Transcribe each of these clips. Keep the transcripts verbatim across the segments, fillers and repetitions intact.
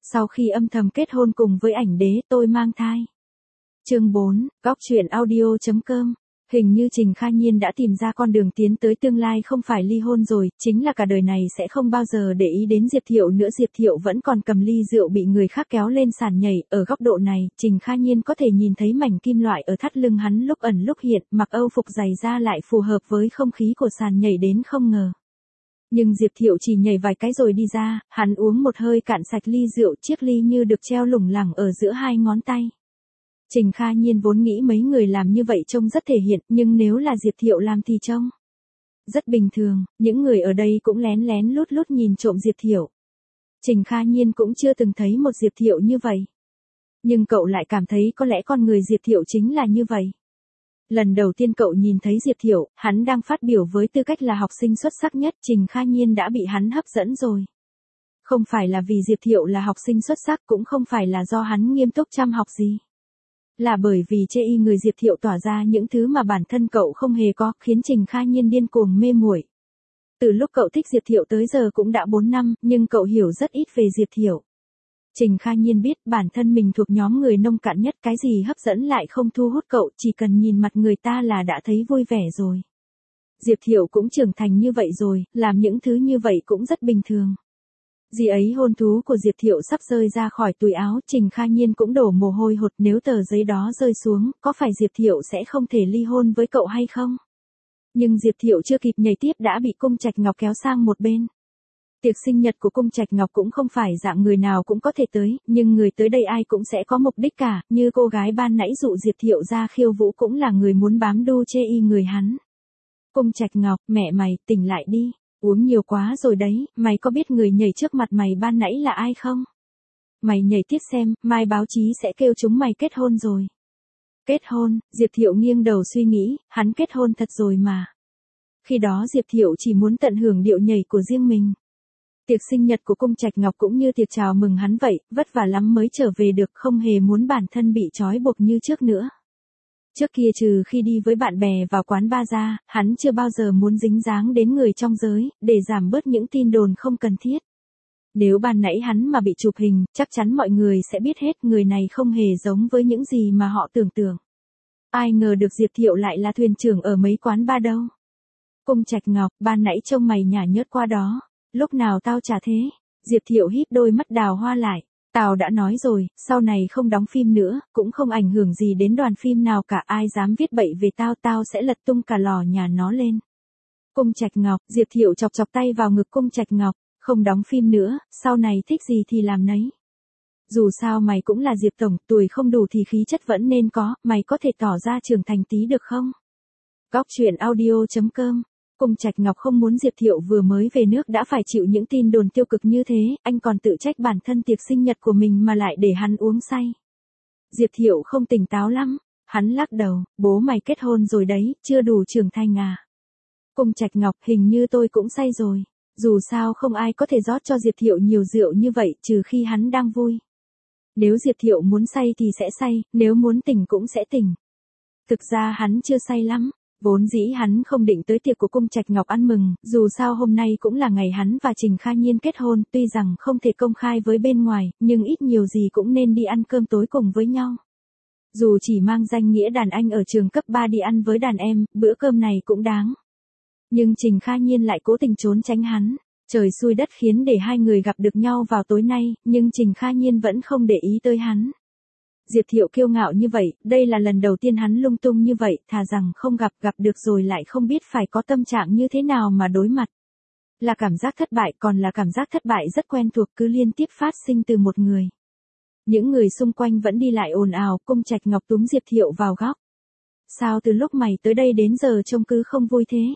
Sau khi âm thầm kết hôn cùng với ảnh đế, tôi mang thai. Chương bốn, góc truyện audio chấm com. Hình như Trình Kha Nhiên đã tìm ra con đường tiến tới tương lai không phải ly hôn rồi, chính là cả đời này sẽ không bao giờ để ý đến Diệp Thiệu nữa. Diệp Thiệu vẫn còn cầm ly rượu bị người khác kéo lên sàn nhảy, ở góc độ này, Trình Kha Nhiên có thể nhìn thấy mảnh kim loại ở thắt lưng hắn lúc ẩn lúc hiện, mặc âu phục dày da lại phù hợp với không khí của sàn nhảy đến không ngờ. Nhưng Diệp Thiệu chỉ nhảy vài cái rồi đi ra, hắn uống một hơi cạn sạch ly rượu, chiếc ly như được treo lủng lẳng ở giữa hai ngón tay. Trình Kha Nhiên vốn nghĩ mấy người làm như vậy trông rất thể hiện, nhưng nếu là Diệp Thiệu làm thì trông rất bình thường, những người ở đây cũng lén lén lút lút nhìn trộm Diệp Thiệu. Trình Kha Nhiên cũng chưa từng thấy một Diệp Thiệu như vậy. Nhưng cậu lại cảm thấy có lẽ con người Diệp Thiệu chính là như vậy. Lần đầu tiên cậu nhìn thấy Diệp Thiệu, hắn đang phát biểu với tư cách là học sinh xuất sắc nhất, Trình Kha Nhiên đã bị hắn hấp dẫn rồi. Không phải là vì Diệp Thiệu là học sinh xuất sắc, cũng không phải là do hắn nghiêm túc chăm học gì. Là bởi vì chê y người Diệp Thiệu tỏa ra những thứ mà bản thân cậu không hề có, khiến Trình Kha Nhiên điên cuồng mê muội. Từ lúc cậu thích Diệp Thiệu tới giờ cũng đã bốn năm, nhưng cậu hiểu rất ít về Diệp Thiệu. Trình Kha Nhiên biết bản thân mình thuộc nhóm người nông cạn nhất, cái gì hấp dẫn lại không thu hút cậu, chỉ cần nhìn mặt người ta là đã thấy vui vẻ rồi. Diệp Thiệu cũng trưởng thành như vậy rồi, làm những thứ như vậy cũng rất bình thường. Dì ấy hôn thú của Diệp Thiệu sắp rơi ra khỏi túi áo, Trình Kha Nhiên cũng đổ mồ hôi hột, nếu tờ giấy đó rơi xuống, có phải Diệp Thiệu sẽ không thể ly hôn với cậu hay không? Nhưng Diệp Thiệu chưa kịp nhảy tiếp đã bị Cung Trạch Ngọc kéo sang một bên. Tiệc sinh nhật của Cung Trạch Ngọc cũng không phải dạng người nào cũng có thể tới, nhưng người tới đây ai cũng sẽ có mục đích cả, như cô gái ban nãy dụ Diệp Thiệu ra khiêu vũ cũng là người muốn bám đu chê y người hắn. Cung Trạch Ngọc, mẹ mày, tỉnh lại đi. Uống nhiều quá rồi đấy, mày có biết người nhảy trước mặt mày ban nãy là ai không? Mày nhảy tiếp xem, mai báo chí sẽ kêu chúng mày kết hôn rồi. Kết hôn, Diệp Thiệu nghiêng đầu suy nghĩ, hắn kết hôn thật rồi mà. Khi đó Diệp Thiệu chỉ muốn tận hưởng điệu nhảy của riêng mình. Tiệc sinh nhật của Cung Trạch Ngọc cũng như tiệc chào mừng hắn vậy, vất vả lắm mới trở về được, không hề muốn bản thân bị trói buộc như trước nữa. Trước kia trừ khi đi với bạn bè vào quán bar ra, hắn chưa bao giờ muốn dính dáng đến người trong giới, để giảm bớt những tin đồn không cần thiết. Nếu ban nãy hắn mà bị chụp hình, chắc chắn mọi người sẽ biết hết, người này không hề giống với những gì mà họ tưởng tượng. Ai ngờ được Diệp Thiệu lại là thuyền trưởng ở mấy quán bar đâu. Cung Trạch Ngọc, ban nãy trông mày nhả nhớt qua đó, lúc nào tao trả thế? Diệp Thiệu híp đôi mắt đào hoa lại. Tao đã nói rồi, sau này không đóng phim nữa, cũng không ảnh hưởng gì đến đoàn phim nào cả, ai dám viết bậy về tao, tao sẽ lật tung cả lò nhà nó lên. Cung Trạch Ngọc, Diệp Thiệu chọc chọc tay vào ngực Cung Trạch Ngọc, không đóng phim nữa, sau này thích gì thì làm nấy. Dù sao mày cũng là Diệp Tổng, tuổi không đủ thì khí chất vẫn nên có, mày có thể tỏ ra trưởng thành tí được không? Góc truyện audio chấm com. Cung Trạch Ngọc không muốn Diệp Thiệu vừa mới về nước đã phải chịu những tin đồn tiêu cực như thế, anh còn tự trách bản thân tiệc sinh nhật của mình mà lại để hắn uống say. Diệp Thiệu không tỉnh táo lắm, hắn lắc đầu, bố mày kết hôn rồi đấy, chưa đủ trưởng thành à? Cung Trạch Ngọc, hình như tôi cũng say rồi, dù sao không ai có thể rót cho Diệp Thiệu nhiều rượu như vậy trừ khi hắn đang vui. Nếu Diệp Thiệu muốn say thì sẽ say, nếu muốn tỉnh cũng sẽ tỉnh. Thực ra hắn chưa say lắm. Vốn dĩ hắn không định tới tiệc của Cung Trạch Ngọc ăn mừng, dù sao hôm nay cũng là ngày hắn và Trình Kha Nhiên kết hôn, tuy rằng không thể công khai với bên ngoài, nhưng ít nhiều gì cũng nên đi ăn cơm tối cùng với nhau. Dù chỉ mang danh nghĩa đàn anh ở trường cấp ba đi ăn với đàn em, bữa cơm này cũng đáng. Nhưng Trình Kha Nhiên lại cố tình trốn tránh hắn. Trời xui đất khiến để hai người gặp được nhau vào tối nay, nhưng Trình Kha Nhiên vẫn không để ý tới hắn. Diệp Thiệu kiêu ngạo như vậy, đây là lần đầu tiên hắn lung tung như vậy, thà rằng không gặp, gặp được rồi lại không biết phải có tâm trạng như thế nào mà đối mặt. Là cảm giác thất bại, còn là cảm giác thất bại rất quen thuộc, cứ liên tiếp phát sinh từ một người. Những người xung quanh vẫn đi lại ồn ào, Cung Trạch Ngọc túm Diệp Thiệu vào góc. Sao từ lúc mày tới đây đến giờ trông cứ không vui thế?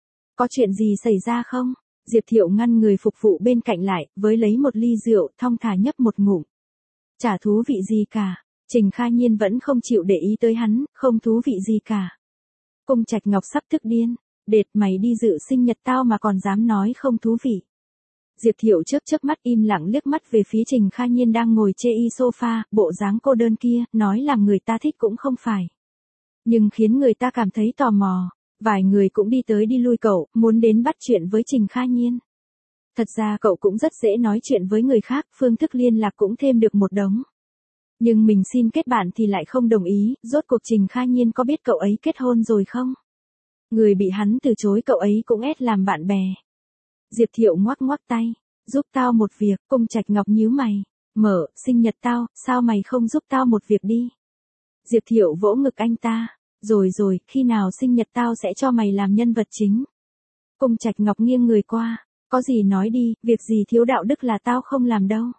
Có chuyện gì xảy ra không? Diệp Thiệu ngăn người phục vụ bên cạnh lại, với lấy một ly rượu, thong thả nhấp một ngụm. Chả thú vị gì cả. Trình Kha Nhiên vẫn không chịu để ý tới hắn, không thú vị gì cả. Cung Trạch Ngọc sắp tức điên, đệt mày đi dự sinh nhật tao mà còn dám nói không thú vị. Diệp Thiệu chớp chớp mắt im lặng liếc mắt về phía Trình Kha Nhiên đang ngồi chê y sofa, bộ dáng cô đơn kia, nói làm người ta thích cũng không phải. Nhưng khiến người ta cảm thấy tò mò, vài người cũng đi tới đi lui cậu, muốn đến bắt chuyện với Trình Kha Nhiên. Thật ra cậu cũng rất dễ nói chuyện với người khác, phương thức liên lạc cũng thêm được một đống. Nhưng mình xin kết bạn thì lại không đồng ý, rốt cuộc Trình Kha Nhiên có biết cậu ấy kết hôn rồi không? Người bị hắn từ chối cậu ấy cũng ép làm bạn bè. Diệp Thiệu ngoắc ngoắc tay, giúp tao một việc, Cung Trạch Ngọc nhíu mày, mở, sinh nhật tao, sao mày không giúp tao một việc đi? Diệp Thiệu vỗ ngực anh ta, rồi rồi, khi nào sinh nhật tao sẽ cho mày làm nhân vật chính. Cung Trạch Ngọc nghiêng người qua, có gì nói đi, việc gì thiếu đạo đức là tao không làm đâu.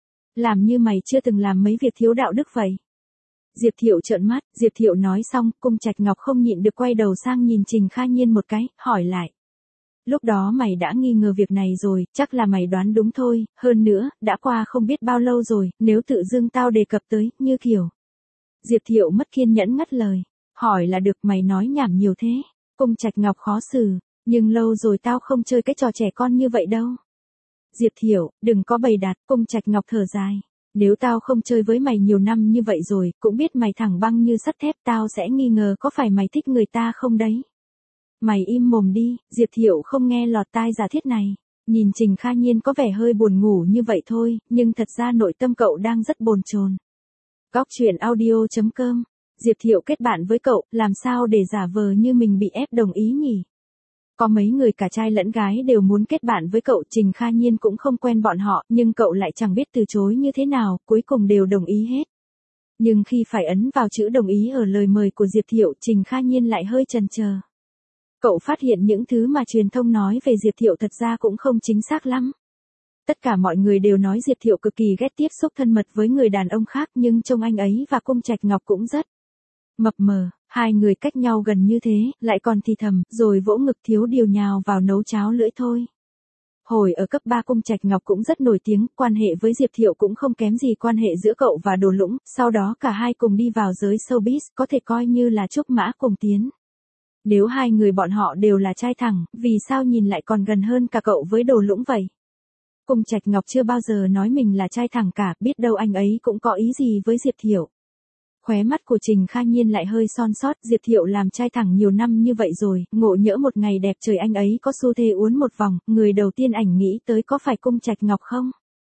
Làm như mày chưa từng làm mấy việc thiếu đạo đức vậy. Diệp Thiệu trợn mắt, Diệp Thiệu nói xong, Cung Trạch Ngọc không nhịn được quay đầu sang nhìn Trình Kha Nhiên một cái, hỏi lại. Lúc đó mày đã nghi ngờ việc này rồi, chắc là mày đoán đúng thôi, hơn nữa, đã qua không biết bao lâu rồi, nếu tự dưng tao đề cập tới, như kiểu. Diệp Thiệu mất kiên nhẫn ngắt lời, hỏi là được, mày nói nhảm nhiều thế. Cung Trạch Ngọc khó xử, nhưng lâu rồi tao không chơi cái trò trẻ con như vậy đâu. Diệp Thiệu, đừng có bày đặt, Cung Trạch Ngọc thở dài. Nếu tao không chơi với mày nhiều năm như vậy rồi, cũng biết mày thẳng băng như sắt thép, tao sẽ nghi ngờ có phải mày thích người ta không đấy. Mày im mồm đi, Diệp Thiệu không nghe lọt tai giả thiết này. Nhìn Trình Kha Nhiên có vẻ hơi buồn ngủ như vậy thôi, nhưng thật ra nội tâm cậu đang rất bồn chồn. Góc truyện audio chấm com. Diệp Thiệu kết bạn với cậu, làm sao để giả vờ như mình bị ép đồng ý nhỉ? Có mấy người cả trai lẫn gái đều muốn kết bạn với cậu, Trình Kha Nhiên cũng không quen bọn họ, nhưng cậu lại chẳng biết từ chối như thế nào, cuối cùng đều đồng ý hết. Nhưng khi phải ấn vào chữ đồng ý ở lời mời của Diệp Thiệu, Trình Kha Nhiên lại hơi chần chờ. Cậu phát hiện những thứ mà truyền thông nói về Diệp Thiệu thật ra cũng không chính xác lắm. Tất cả mọi người đều nói Diệp Thiệu cực kỳ ghét tiếp xúc thân mật với người đàn ông khác, nhưng trông anh ấy và Cung Trạch Ngọc cũng rất mập mờ, hai người cách nhau gần như thế, lại còn thì thầm, rồi vỗ ngực thiếu điều nhào vào nấu cháo lưỡi thôi. Hồi ở cấp ba Cung Trạch Ngọc cũng rất nổi tiếng, quan hệ với Diệp Thiệu cũng không kém gì quan hệ giữa cậu và Đồ Lũng, sau đó cả hai cùng đi vào giới showbiz, có thể coi như là trúc mã cùng tiến. Nếu hai người bọn họ đều là trai thẳng, vì sao nhìn lại còn gần hơn cả cậu với Đồ Lũng vậy? Cung Trạch Ngọc chưa bao giờ nói mình là trai thẳng cả, biết đâu anh ấy cũng có ý gì với Diệp Thiệu. Khóe mắt của Trình Kha Nhiên lại hơi son sót, Diệp Thiệu làm trai thẳng nhiều năm như vậy rồi, ngộ nhỡ một ngày đẹp trời anh ấy có xu thế uốn một vòng, người đầu tiên ảnh nghĩ tới có phải Cung Trạch Ngọc không?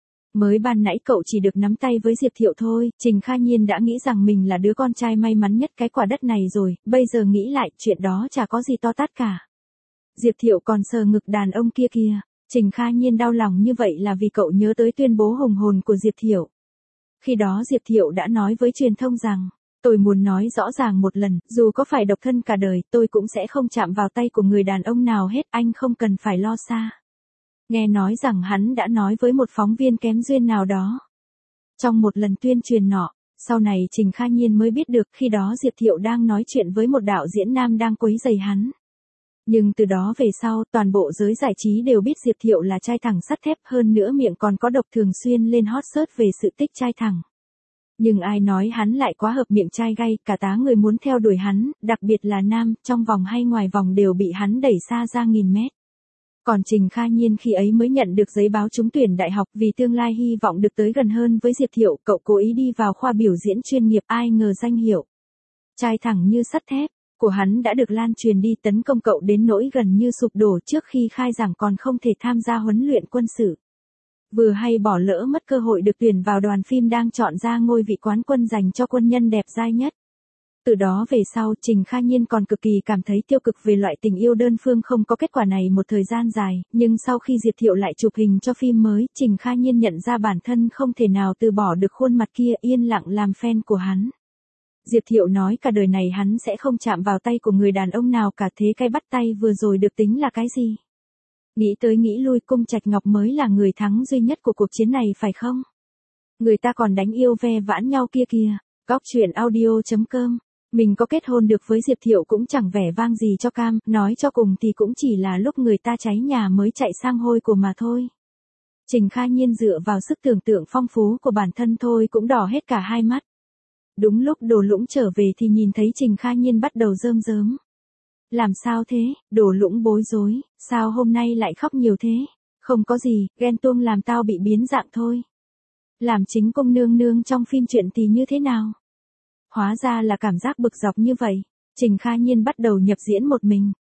Mới ban nãy cậu chỉ được nắm tay với Diệp Thiệu thôi, Trình Kha Nhiên đã nghĩ rằng mình là đứa con trai may mắn nhất cái quả đất này rồi, bây giờ nghĩ lại, chuyện đó chả có gì to tát cả. Diệp Thiệu còn sờ ngực đàn ông kia kìa, Trình Kha Nhiên đau lòng như vậy là vì cậu nhớ tới tuyên bố hùng hồn của Diệp Thiệu. Khi đó Diệp Thiệu đã nói với truyền thông rằng, tôi muốn nói rõ ràng một lần, dù có phải độc thân cả đời, tôi cũng sẽ không chạm vào tay của người đàn ông nào hết, anh không cần phải lo xa. Nghe nói rằng hắn đã nói với một phóng viên kém duyên nào đó. Trong một lần tuyên truyền nọ, sau này Trình Kha Nhiên mới biết được khi đó Diệp Thiệu đang nói chuyện với một đạo diễn nam đang quấy rầy hắn. Nhưng từ đó về sau, toàn bộ giới giải trí đều biết Diệp Thiệu là trai thẳng sắt thép, hơn nữa miệng còn có độc thường xuyên lên hot search về sự tích trai thẳng. Nhưng ai nói hắn lại quá hợp miệng trai gay, cả tá người muốn theo đuổi hắn, đặc biệt là nam, trong vòng hay ngoài vòng đều bị hắn đẩy xa ra nghìn mét. Còn Trình Kha Nhiên khi ấy mới nhận được giấy báo trúng tuyển đại học, vì tương lai hy vọng được tới gần hơn với Diệp Thiệu, cậu cố ý đi vào khoa biểu diễn chuyên nghiệp, ai ngờ danh hiệu trai thẳng như sắt thép của hắn đã được lan truyền đi, tấn công cậu đến nỗi gần như sụp đổ, trước khi khai giảng còn không thể tham gia huấn luyện quân sự. Vừa hay bỏ lỡ mất cơ hội được tuyển vào đoàn phim đang chọn ra ngôi vị quán quân dành cho quân nhân đẹp dai nhất. Từ đó về sau, Trình Kha Nhiên còn cực kỳ cảm thấy tiêu cực về loại tình yêu đơn phương không có kết quả này một thời gian dài, nhưng sau khi Diệp Thiệu lại chụp hình cho phim mới, Trình Kha Nhiên nhận ra bản thân không thể nào từ bỏ được khuôn mặt kia, yên lặng làm fan của hắn. Diệp Thiệu nói cả đời này hắn sẽ không chạm vào tay của người đàn ông nào cả, thế cái bắt tay vừa rồi được tính là cái gì? Nghĩ tới nghĩ lui, Cung Trạch Ngọc mới là người thắng duy nhất của cuộc chiến này phải không? Người ta còn đánh yêu ve vãn nhau kia kìa. Góc truyện audio chấm com. Mình có kết hôn được với Diệp Thiệu cũng chẳng vẻ vang gì cho cam, nói cho cùng thì cũng chỉ là lúc người ta cháy nhà mới chạy sang hôi của mà thôi. Trình Kha Nhiên dựa vào sức tưởng tượng phong phú của bản thân thôi cũng đỏ hết cả hai mắt. Đúng lúc Đồ Lũng trở về thì nhìn thấy Trình Kha Nhiên bắt đầu rơm rớm. Làm sao thế? Đồ Lũng bối rối, sao hôm nay lại khóc nhiều thế? Không có gì, ghen tuông làm tao bị biến dạng thôi. Làm chính công nương nương trong phim truyện thì như thế nào? Hóa ra là cảm giác bực dọc như vậy. Trình Kha Nhiên bắt đầu nhập diễn một mình.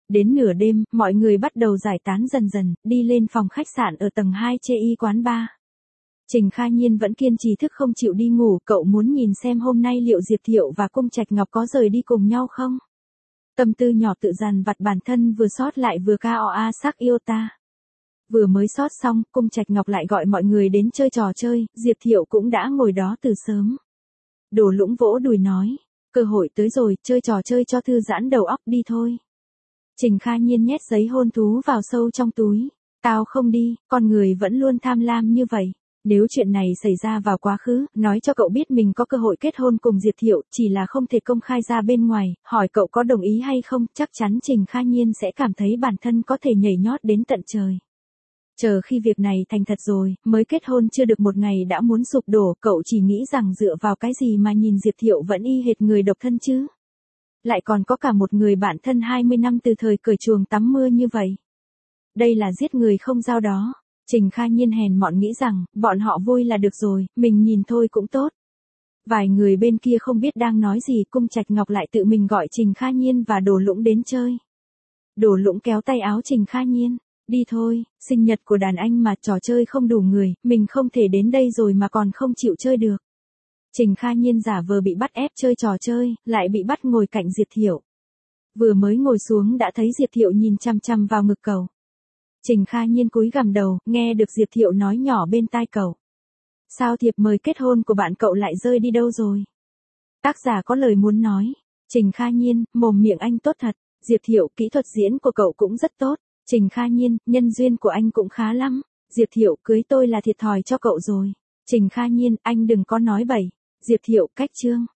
Đến nửa đêm, mọi người bắt đầu giải tán dần dần, đi lên phòng khách sạn ở tầng hai chê y quán bar. Trình Kha Nhiên vẫn kiên trì thức không chịu đi ngủ, cậu muốn nhìn xem hôm nay liệu Diệp Thiệu và Cung Trạch Ngọc có rời đi cùng nhau không? Tâm tư nhỏ tự dằn vặt bản thân vừa sót lại vừa ca o a sắc yêu ta. Vừa mới sót xong, Cung Trạch Ngọc lại gọi mọi người đến chơi trò chơi, Diệp Thiệu cũng đã ngồi đó từ sớm. Đồ Lũng vỗ đùi nói, cơ hội tới rồi, chơi trò chơi cho thư giãn đầu óc đi thôi. Trình Kha Nhiên nhét giấy hôn thú vào sâu trong túi. Tao không đi, con người vẫn luôn tham lam như vậy. Nếu chuyện này xảy ra vào quá khứ, nói cho cậu biết mình có cơ hội kết hôn cùng Diệp Thiệu, chỉ là không thể công khai ra bên ngoài, hỏi cậu có đồng ý hay không, chắc chắn Trình Kha Nhiên sẽ cảm thấy bản thân có thể nhảy nhót đến tận trời. Chờ khi việc này thành thật rồi, mới kết hôn chưa được một ngày đã muốn sụp đổ, cậu chỉ nghĩ rằng dựa vào cái gì mà nhìn Diệp Thiệu vẫn y hệt người độc thân chứ. Lại còn có cả một người bạn thân hai mươi năm từ thời cởi chuồng tắm mưa như vậy. Đây là giết người không giao đó. Trình Kha Nhiên hèn mọn nghĩ rằng, bọn họ vui là được rồi, mình nhìn thôi cũng tốt. Vài người bên kia không biết đang nói gì, Cung Trạch Ngọc lại tự mình gọi Trình Kha Nhiên và Đồ Lũng đến chơi. Đồ Lũng kéo tay áo Trình Kha Nhiên, đi thôi, sinh nhật của đàn anh mà, trò chơi không đủ người, mình không thể đến đây rồi mà còn không chịu chơi được. Trình Kha Nhiên giả vờ bị bắt ép chơi trò chơi, lại bị bắt ngồi cạnh Diệp Thiệu. Vừa mới ngồi xuống đã thấy Diệp Thiệu nhìn chăm chăm vào ngực cậu. Trình Kha Nhiên cúi gằm đầu, nghe được Diệp Thiệu nói nhỏ bên tai cậu. Sao thiệp mời kết hôn của bạn cậu lại rơi đi đâu rồi? Tác giả có lời muốn nói. Trình Kha Nhiên, mồm miệng anh tốt thật. Diệp Thiệu, kỹ thuật diễn của cậu cũng rất tốt. Trình Kha Nhiên, nhân duyên của anh cũng khá lắm. Diệp Thiệu, cưới tôi là thiệt thòi cho cậu rồi. Trình Kha Nhiên, anh đừng có nói bậy. Diệp Thiệu, cách chương.